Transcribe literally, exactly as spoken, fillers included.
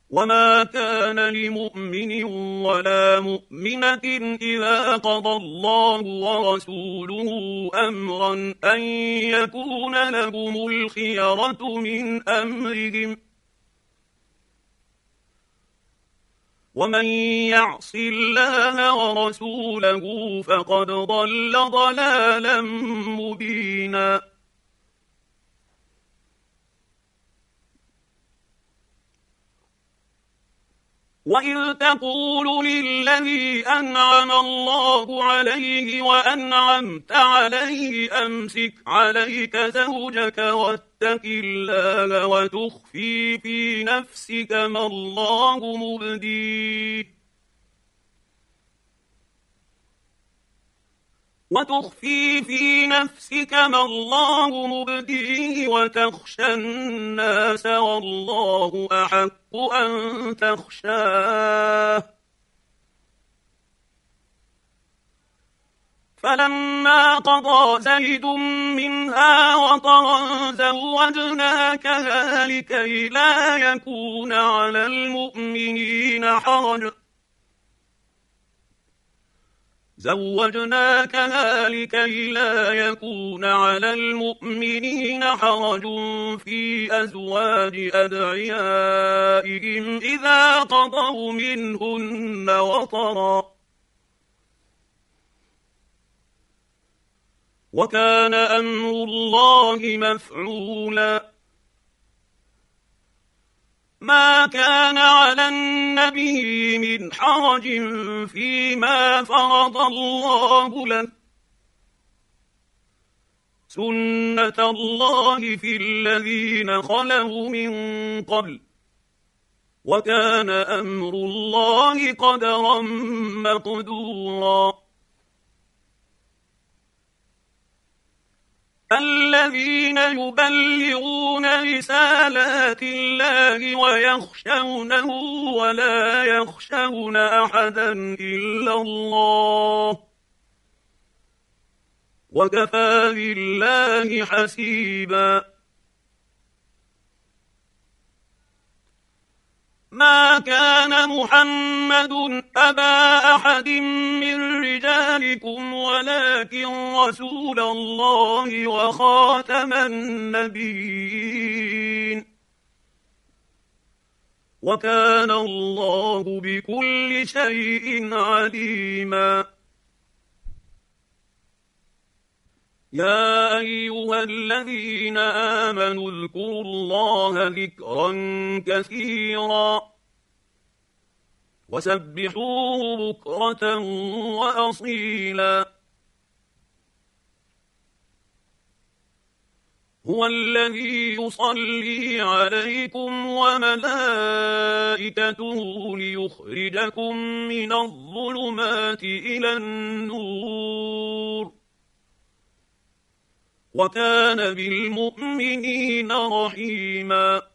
وما كان لمؤمن ولا مؤمنة إذا قضى الله ورسوله أمرا أن يكون لهم الخيرة من أمرهم ومن يعص الله ورسوله فقد ضل ضلالا مبينا. وإذ تقول للذي أنعم الله عليه وأنعمت عليه أمسك عليك زوجك واتق الله وتخفي في نفسك ما الله مبديه وتخفي في نفسك ما الله مبديه وتخشى الناس والله أحق أن تخشاه. فلما قضى زيد منها وطرا زوجناكها لكي لا يكون على المؤمنين حرج زوجناكها لكي لا يكون على المؤمنين حرج في أزواج أدعيائهم إذا قضوا منهن وطرا وكان أمر الله مفعولا. ما كان على النبي من حرج فيما فرض الله له سنة الله في الذين خلوا من قبل وكان أمر الله قدرا مقدورا. الذين يبلغون رسالات الله ويخشونه ولا يخشون أحدا إلا الله وكفى بالله حسيبا. ما كان محمد أبا أحد من رجالكم ولكن رسول الله وخاتم النبيين وكان الله بكل شيء عليما. يا أيها الذين آمنوا اذكروا الله ذكرا كثيرا وسبحوه بكرة وأصيلا. هو الذي يصلي عليكم وملائكته ليخرجكم من الظلمات إلى النور وكان بالمؤمنين رحيما.